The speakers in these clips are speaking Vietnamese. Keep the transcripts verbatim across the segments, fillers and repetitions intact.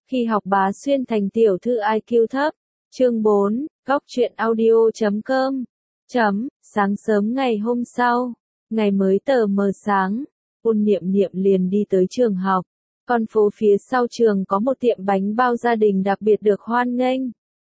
Khi học bá xuyên thành tiểu thư i kiu thấp. Chương bốn, góc truyện audio chấm com. Chấm, sáng sớm ngày hôm sau, ngày mới tờ mờ sáng, Ôn Niệm Niệm liền đi tới trường học. Con phố phía sau trường có một tiệm bánh bao gia đình đặc biệt được hoan nghênh.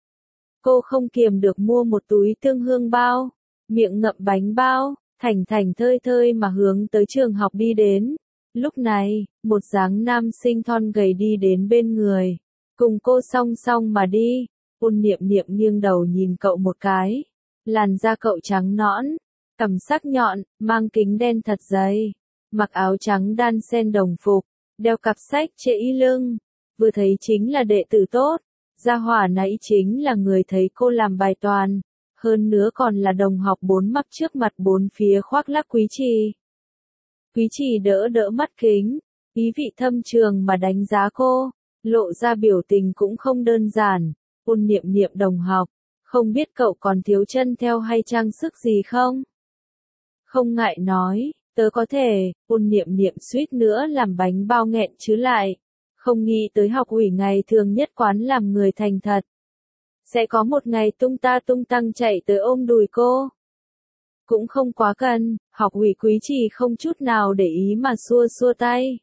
Cô không kiềm được mua một túi tương hương bao, miệng ngậm bánh bao, thảnh thảnh thơi thơi mà hướng tới trường học đi đến. Lúc này, một dáng nam sinh thon gầy đi đến bên người, cùng cô song song mà đi. Ôn Niệm Niệm nghiêng đầu nhìn cậu một cái, làn da cậu trắng nõn, cằm sắc nhọn, mang kính đen thật dày, mặc áo trắng đan xen đồng phục, đeo cặp sách trễ y lưng, vừa thấy chính là đệ tử tốt. Gia hỏa nãy chính là người thấy cô làm bài toàn, hơn nữa còn là đồng học bốn mắt trước mặt bốn phía khoác lác Quý Trì. Quý Trì đỡ đỡ mắt kính, ý vị thâm trường mà đánh giá cô, lộ ra biểu tình cũng không đơn giản. Ôn Niệm Niệm đồng học, không biết cậu còn thiếu chân theo hay trang sức gì không? Không ngại nói, tớ có thể. Ôn Niệm Niệm suýt nữa làm bánh bao nghẹn chứ lại. Không nghĩ tới học ủy ngày thường nhất quán làm người thành thật. Sẽ có một ngày tung ta tung tăng chạy tới ôm đùi cô. Cũng không quá cần, học ủy Quý Trì không chút nào để ý mà xua xua tay.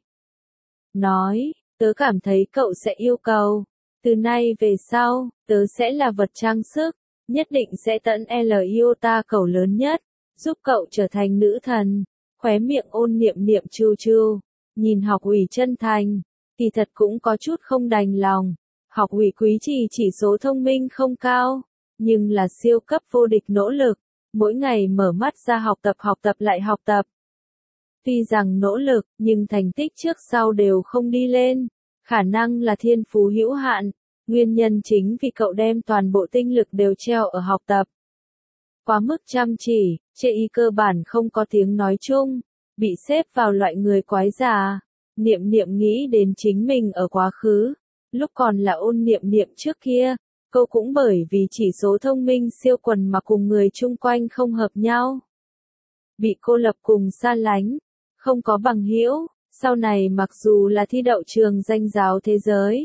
Nói, tớ cảm thấy cậu sẽ yêu cầu. Từ nay về sau, tớ sẽ là vật trang sức, nhất định sẽ tận L iota cầu lớn nhất, giúp cậu trở thành nữ thần. Khóe miệng Ôn Niệm Niệm trêu trêu, nhìn học ủy chân thành, thì thật cũng có chút không đành lòng. Học ủy Quý Trì chỉ số thông minh không cao, nhưng là siêu cấp vô địch nỗ lực, mỗi ngày mở mắt ra học tập học tập lại học tập. Tuy rằng nỗ lực, nhưng thành tích trước sau đều không đi lên. Khả năng là thiên phú hữu hạn, nguyên nhân chính vì cậu đem toàn bộ tinh lực đều treo ở học tập. Quá mức chăm chỉ, chê y cơ bản không có tiếng nói chung, bị xếp vào loại người quái già. Niệm Niệm nghĩ đến chính mình ở quá khứ, lúc còn là Ôn Niệm Niệm trước kia, cô cũng bởi vì chỉ số thông minh siêu quần mà cùng người chung quanh không hợp nhau. Bị cô lập cùng xa lánh, không có bằng hữu. Sau này mặc dù là thi đậu trường danh giáo thế giới,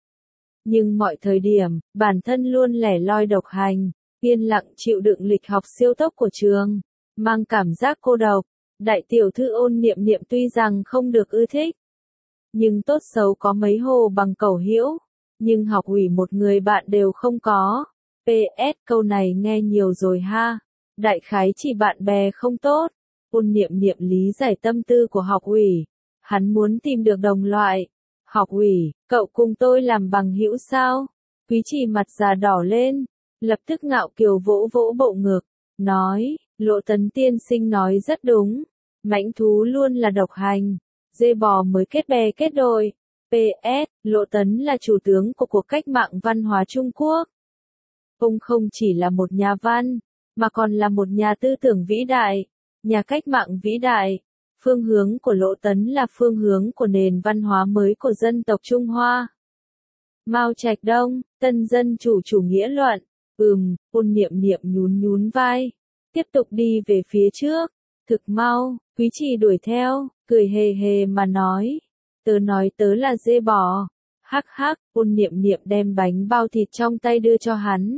nhưng mọi thời điểm, bản thân luôn lẻ loi độc hành, yên lặng chịu đựng lịch học siêu tốc của trường, mang cảm giác cô độc. Đại tiểu thư Ôn Niệm Niệm tuy rằng không được ưa thích, nhưng tốt xấu có mấy hồ bằng cẩu hữu, nhưng học ủy một người bạn đều không có. pê ét câu này nghe nhiều rồi ha, đại khái chỉ bạn bè không tốt. Ôn Niệm Niệm lý giải tâm tư của học ủy. Hắn muốn tìm được đồng loại. Học ủy, cậu cùng tôi làm bằng hữu sao? Quý Trì mặt già đỏ lên, lập tức ngạo kiều vỗ vỗ bộ ngực, nói, Lộ Tấn tiên sinh nói rất đúng. Mãnh thú luôn là độc hành, dê bò mới kết bè kết đội. pê ét, Lộ Tấn là chủ tướng của cuộc cách mạng văn hóa Trung Quốc. Ông không chỉ là một nhà văn, mà còn là một nhà tư tưởng vĩ đại, nhà cách mạng vĩ đại. Phương hướng của Lộ Tấn là phương hướng của nền văn hóa mới của dân tộc Trung Hoa. Mao Trạch Đông, tân dân chủ chủ nghĩa luận. Ừm, Ôn Niệm Niệm nhún nhún vai, tiếp tục đi về phía trước. Thực mau, Quý Trì đuổi theo, cười hề hề mà nói, tớ nói tớ là dê bò. Hắc hắc. Ôn Niệm Niệm đem bánh bao thịt trong tay đưa cho hắn.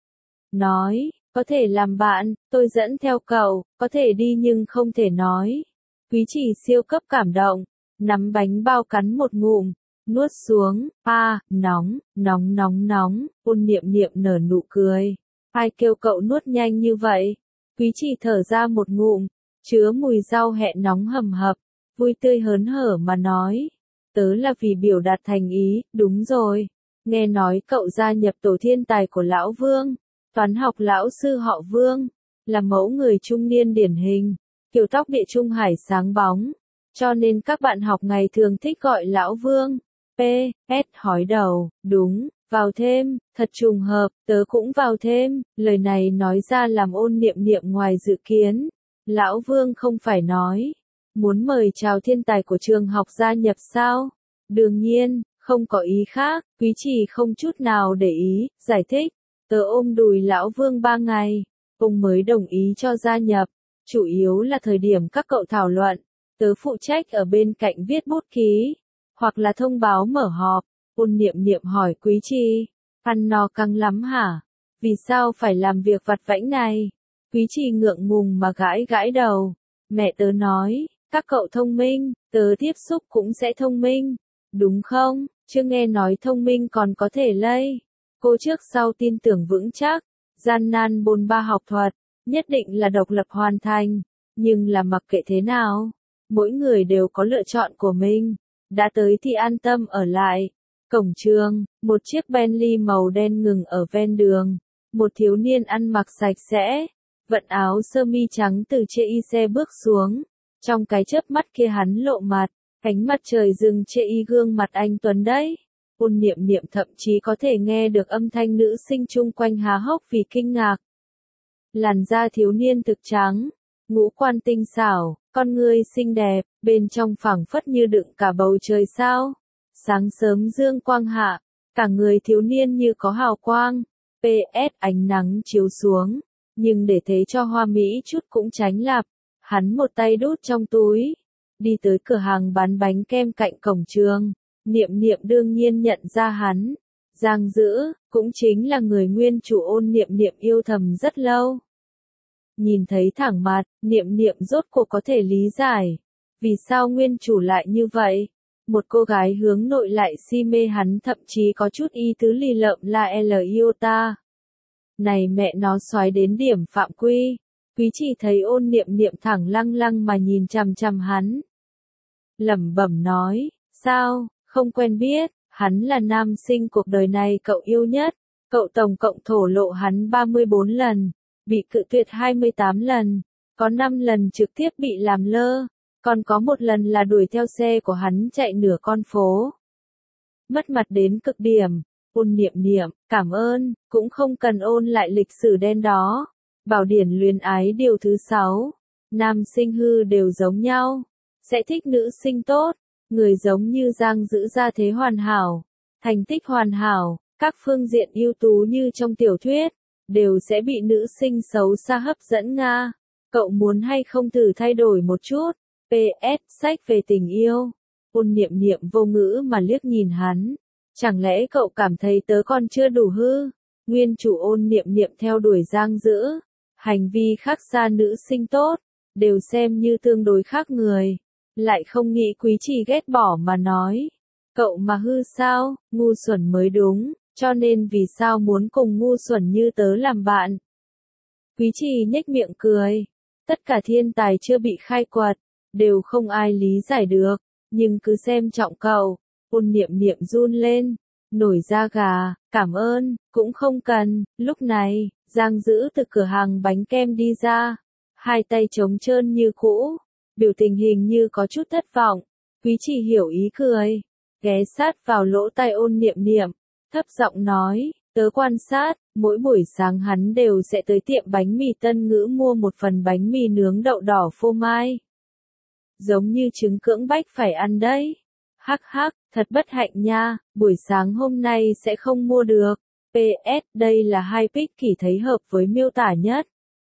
Nói, có thể làm bạn, tôi dẫn theo cậu, có thể đi nhưng không thể nói. Quý Trì siêu cấp cảm động, nắm bánh bao cắn một ngụm, nuốt xuống. A, à, nóng, nóng nóng nóng. Ôn Niệm Niệm nở nụ cười. Ai kêu cậu nuốt nhanh như vậy? Quý Trì thở ra một ngụm, chứa mùi rau hẹ nóng hầm hập, vui tươi hớn hở mà nói, tớ là vì biểu đạt thành ý. Đúng rồi, nghe nói cậu gia nhập tổ thiên tài của lão Vương, toán học lão sư họ Vương, là mẫu người trung niên điển hình, kiểu tóc địa trung hải sáng bóng, cho nên các bạn học ngày thường thích gọi lão Vương. pê ét hói đầu, đúng, vào thêm, thật trùng hợp, tớ cũng vào thêm. Lời này nói ra làm Ôn Niệm Niệm ngoài dự kiến. Lão Vương không phải nói, muốn mời chào thiên tài của trường học gia nhập sao? Đương nhiên, không có ý khác. Quý Trì không chút nào để ý, giải thích, tớ ôm đùi lão Vương ba ngày, ông mới đồng ý cho gia nhập. Chủ yếu là thời điểm các cậu thảo luận, tớ phụ trách ở bên cạnh viết bút ký, hoặc là thông báo mở họp. Ôn Niệm Niệm hỏi Quý Trì, ăn no căng lắm hả? Vì sao phải làm việc vặt vãnh này? Quý Trì ngượng ngùng mà gãi gãi đầu. Mẹ tớ nói, các cậu thông minh, tớ tiếp xúc cũng sẽ thông minh. Đúng không? Chưa nghe nói thông minh còn có thể lây. Cô trước sau tin tưởng vững chắc, gian nan bôn ba học thuật, nhất định là độc lập hoàn thành. Nhưng là mặc kệ thế nào, mỗi người đều có lựa chọn của mình. Đã tới thì an tâm ở lại. Cổng trường, một chiếc Bentley màu đen ngừng ở ven đường. Một thiếu niên ăn mặc sạch sẽ, vận áo sơ mi trắng từ chê y xe bước xuống. Trong cái chớp mắt kia hắn lộ mặt, ánh mặt trời rừng chê y gương mặt anh tuấn đấy. Ôn Niệm Niệm thậm chí có thể nghe được âm thanh nữ sinh chung quanh há hốc vì kinh ngạc. Làn da thiếu niên thực trắng, ngũ quan tinh xảo, con ngươi xinh đẹp, bên trong phảng phất như đựng cả bầu trời sao. Sáng sớm dương quang hạ, cả người thiếu niên như có hào quang. pê ét ánh nắng chiếu xuống, nhưng để thế cho hoa mỹ chút cũng tránh lạp. Hắn một tay đút trong túi, đi tới cửa hàng bán bánh kem cạnh cổng trường. Niệm Niệm đương nhiên nhận ra hắn. Giang Dữ, cũng chính là người nguyên chủ Ôn Niệm Niệm yêu thầm rất lâu. Nhìn thấy thẳng mặt, Niệm Niệm rốt cuộc có thể lý giải. Vì sao nguyên chủ lại như vậy? Một cô gái hướng nội lại si mê hắn, thậm chí có chút ý tứ lì lợm la L iota. Này mẹ nó xoái đến điểm phạm quy. Quý Trì thấy Ôn Niệm Niệm thẳng lăng lăng mà nhìn chằm chằm hắn. Lẩm bẩm nói, sao, không quen biết, hắn là nam sinh cuộc đời này cậu yêu nhất. Cậu tổng cộng thổ lộ hắn ba mươi bốn lần, bị cự tuyệt hai mươi tám lần, có năm lần trực tiếp bị làm lơ, còn có một lần là đuổi theo xe của hắn chạy nửa con phố. Mất mặt đến cực điểm. Ôn Niệm Niệm, cảm ơn, cũng không cần ôn lại lịch sử đen đó. Bảo điển luyến ái điều thứ sáu. Nam sinh hư đều giống nhau. Sẽ thích nữ sinh tốt. Người giống như Giang Dữ gia thế hoàn hảo. Thành tích hoàn hảo. Các phương diện ưu tú như trong tiểu thuyết. Đều sẽ bị nữ sinh xấu xa hấp dẫn Nga. Cậu muốn hay không thử thay đổi một chút. pê ét sách về tình yêu. Ôn Niệm Niệm vô ngữ mà liếc nhìn hắn. Chẳng lẽ cậu cảm thấy tớ còn chưa đủ hư? Nguyên chủ Ôn Niệm Niệm theo đuổi Giang Dữ. Hành vi khác xa nữ sinh tốt. Đều xem như tương đối khác người. Lại không nghĩ Quý Trì ghét bỏ mà nói. Cậu mà hư sao, ngu xuẩn mới đúng. Cho nên vì sao muốn cùng ngu xuẩn như tớ làm bạn? Quý Trì nhếch miệng cười. Tất cả thiên tài chưa bị khai quật. Đều không ai lý giải được. Nhưng cứ xem trọng cậu. Ôn Niệm Niệm run lên. Nổi da gà, cảm ơn, cũng không cần. Lúc này, Giang Dữ từ cửa hàng bánh kem đi ra. Hai tay trống trơn như cũ. Biểu tình hình như có chút thất vọng. Quý Trì hiểu ý cười. Ghé sát vào lỗ tai Ôn Niệm Niệm. Thấp giọng nói, tớ quan sát, mỗi buổi sáng hắn đều sẽ tới tiệm bánh mì Tân Ngữ mua một phần bánh mì nướng đậu đỏ phô mai. Giống như trứng cưỡng bách phải ăn đấy. Hắc hắc, thật bất hạnh nha, buổi sáng hôm nay sẽ không mua được. pê ét đây là hai pick kỳ thấy hợp với miêu tả nhất.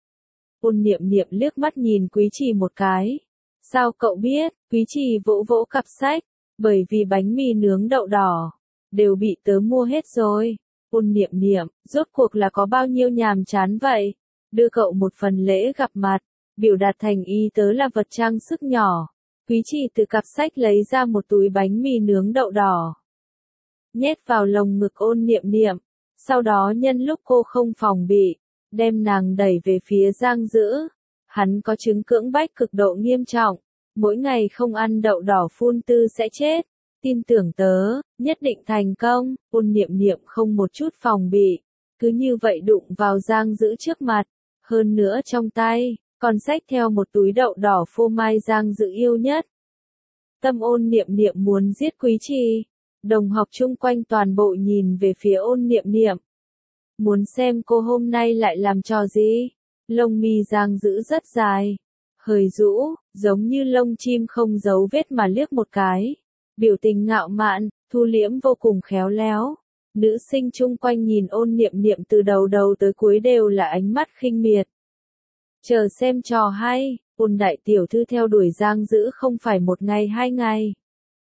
Ôn Niệm Niệm liếc mắt nhìn Quý Trì một cái. Sao cậu biết? Quý Trì vỗ vỗ cặp sách. Bởi vì bánh mì nướng đậu đỏ đều bị tớ mua hết rồi. Ôn Niệm Niệm, rốt cuộc là có bao nhiêu nhàm chán vậy? Đưa cậu một phần lễ gặp mặt, biểu đạt thành ý tớ là vật trang sức nhỏ. Quý Trì từ cặp sách lấy ra một túi bánh mì nướng đậu đỏ. Nhét vào lồng ngực Ôn Niệm Niệm. Sau đó nhân lúc cô không phòng bị, đem nàng đẩy về phía Giang Dữ. Hắn có chứng cưỡng bách cực độ nghiêm trọng. Mỗi ngày không ăn đậu đỏ phun tư sẽ chết. Tin tưởng tớ, nhất định thành công. Ôn Niệm Niệm không một chút phòng bị. Cứ như vậy đụng vào Giang Dữ trước mặt. Hơn nữa trong tay, còn xách theo một túi đậu đỏ phô mai Giang Dữ yêu nhất. Tâm Ôn Niệm Niệm muốn giết Quý Trì. Đồng học chung quanh toàn bộ nhìn về phía Ôn Niệm Niệm. Muốn xem cô hôm nay lại làm trò gì? Lông mi Giang Dữ rất dài. Hơi rũ, giống như lông chim không dấu vết mà liếc một cái. Biểu tình ngạo mạn, thu liễm vô cùng khéo léo. Nữ sinh chung quanh nhìn Ôn Niệm Niệm từ đầu đầu tới cuối đều là ánh mắt khinh miệt. Chờ xem trò hay, Ôn đại tiểu thư theo đuổi Giang Dữ không phải một ngày hai ngày.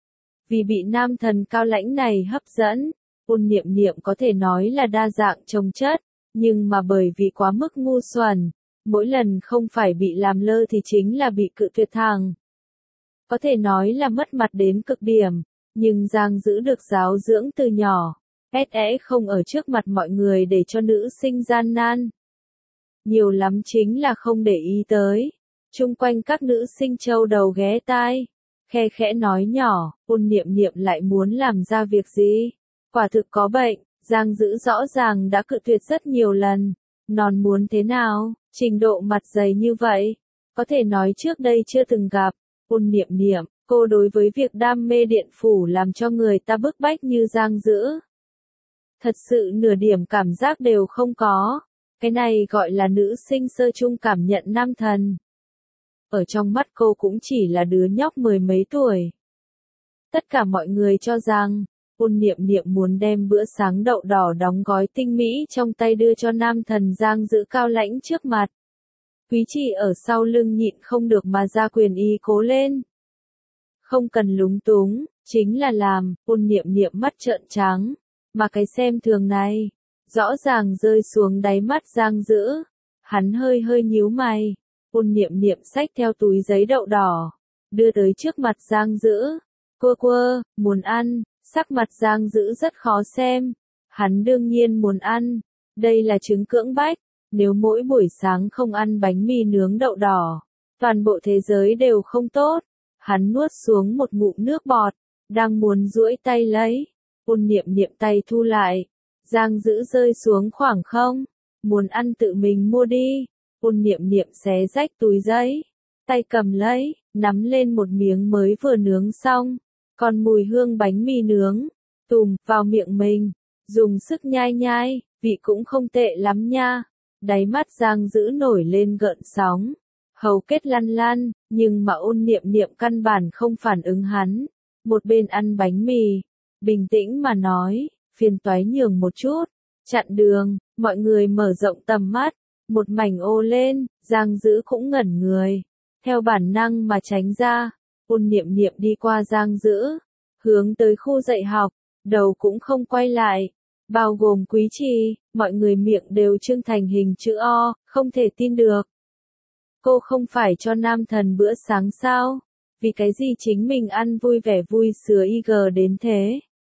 Vì bị nam thần cao lãnh này hấp dẫn, Ôn Niệm Niệm có thể nói là đa dạng trồng chất, nhưng mà bởi vì quá mức ngu xuẩn, mỗi lần không phải bị làm lơ thì chính là bị cự tuyệt thẳng. Có thể nói là mất mặt đến cực điểm, nhưng Giang Dữ được giáo dưỡng từ nhỏ, é không ở trước mặt mọi người để cho nữ sinh gian nan. Nhiều lắm chính là không để ý tới. Chung quanh các nữ sinh châu đầu ghé tai, khe khẽ nói nhỏ, Ôn Niệm Niệm lại muốn làm ra việc gì? Quả thực có bệnh, Giang Dữ rõ ràng đã cự tuyệt rất nhiều lần. Non muốn thế nào, trình độ mặt dày như vậy, có thể nói trước đây chưa từng gặp. Ôn Niệm Niệm, cô đối với việc đam mê điện phủ làm cho người ta bức bách như Giang Dữ. Thật sự nửa điểm cảm giác đều không có. Cái này gọi là nữ sinh sơ chung cảm nhận nam thần. Ở trong mắt cô cũng chỉ là đứa nhóc mười mấy tuổi. Tất cả mọi người cho rằng, Ôn Niệm Niệm muốn đem bữa sáng đậu đỏ đóng gói tinh mỹ trong tay đưa cho nam thần Giang Dữ cao lãnh trước mặt. Quý Trì ở sau lưng nhịn không được mà ra quyền ý cố lên. Không cần lúng túng, chính là làm. Ôn Niệm Niệm mắt trợn trắng, mà cái xem thường này, rõ ràng rơi xuống đáy mắt Giang Dữ. Hắn hơi hơi nhíu mày. Ôn Niệm Niệm xách theo túi giấy đậu đỏ, đưa tới trước mặt Giang Dữ. Quơ quơ, muốn ăn. Sắc mặt Giang Dữ rất khó xem. Hắn đương nhiên muốn ăn. Đây là chứng cưỡng bách. Nếu mỗi buổi sáng không ăn bánh mì nướng đậu đỏ, toàn bộ thế giới đều không tốt. Hắn nuốt xuống một ngụm nước bọt, đang muốn duỗi tay lấy. Ôn Niệm Niệm tay thu lại. Giang Dữ rơi xuống khoảng không. Muốn ăn tự mình mua đi. Ôn Niệm Niệm xé rách túi giấy, tay cầm lấy, nắm lên một miếng mới vừa nướng xong, còn mùi hương bánh mì nướng, tùm, vào miệng mình, dùng sức nhai nhai, vị cũng không tệ lắm nha. Đáy mắt Giang Dữ nổi lên gợn sóng, hầu kết lăn lăn, nhưng mà Ôn Niệm Niệm căn bản không phản ứng hắn. Một bên ăn bánh mì, bình tĩnh mà nói, phiền toái nhường một chút, chặn đường. Mọi người mở rộng tầm mắt. Một mảnh ô lên, Giang Dữ cũng ngẩn người, theo bản năng mà tránh ra. Ôn Niệm Niệm đi qua Giang Dữ, hướng tới khu dạy học, đầu cũng không quay lại, bao gồm Quý Trì, mọi người miệng đều trưng thành hình chữ O, không thể tin được. Cô không phải cho nam thần bữa sáng sao? Vì cái gì chính mình ăn vui vẻ vui sướng i giê đến thế?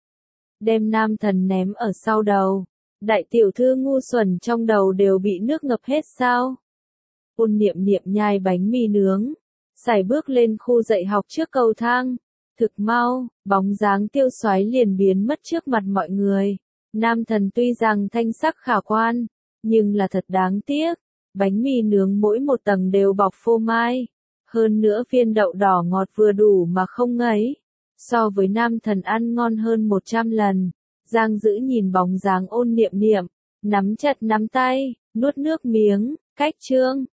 Đem nam thần ném ở sau đầu. Đại tiểu thư ngu xuẩn trong đầu đều bị nước ngập hết sao? Ôn Niệm Niệm nhai bánh mì nướng, sải bước lên khu dạy học trước cầu thang. Thực mau, bóng dáng tiêu soái liền biến mất trước mặt mọi người. Nam thần tuy rằng thanh sắc khả quan, nhưng là thật đáng tiếc. Bánh mì nướng mỗi một tầng đều bọc phô mai. Hơn nữa viên đậu đỏ ngọt vừa đủ mà không ngấy. So với nam thần ăn ngon hơn một trăm lần. Giang Dữ nhìn bóng dáng Ôn Niệm Niệm, nắm chặt nắm tay, nuốt nước miếng, cách chương.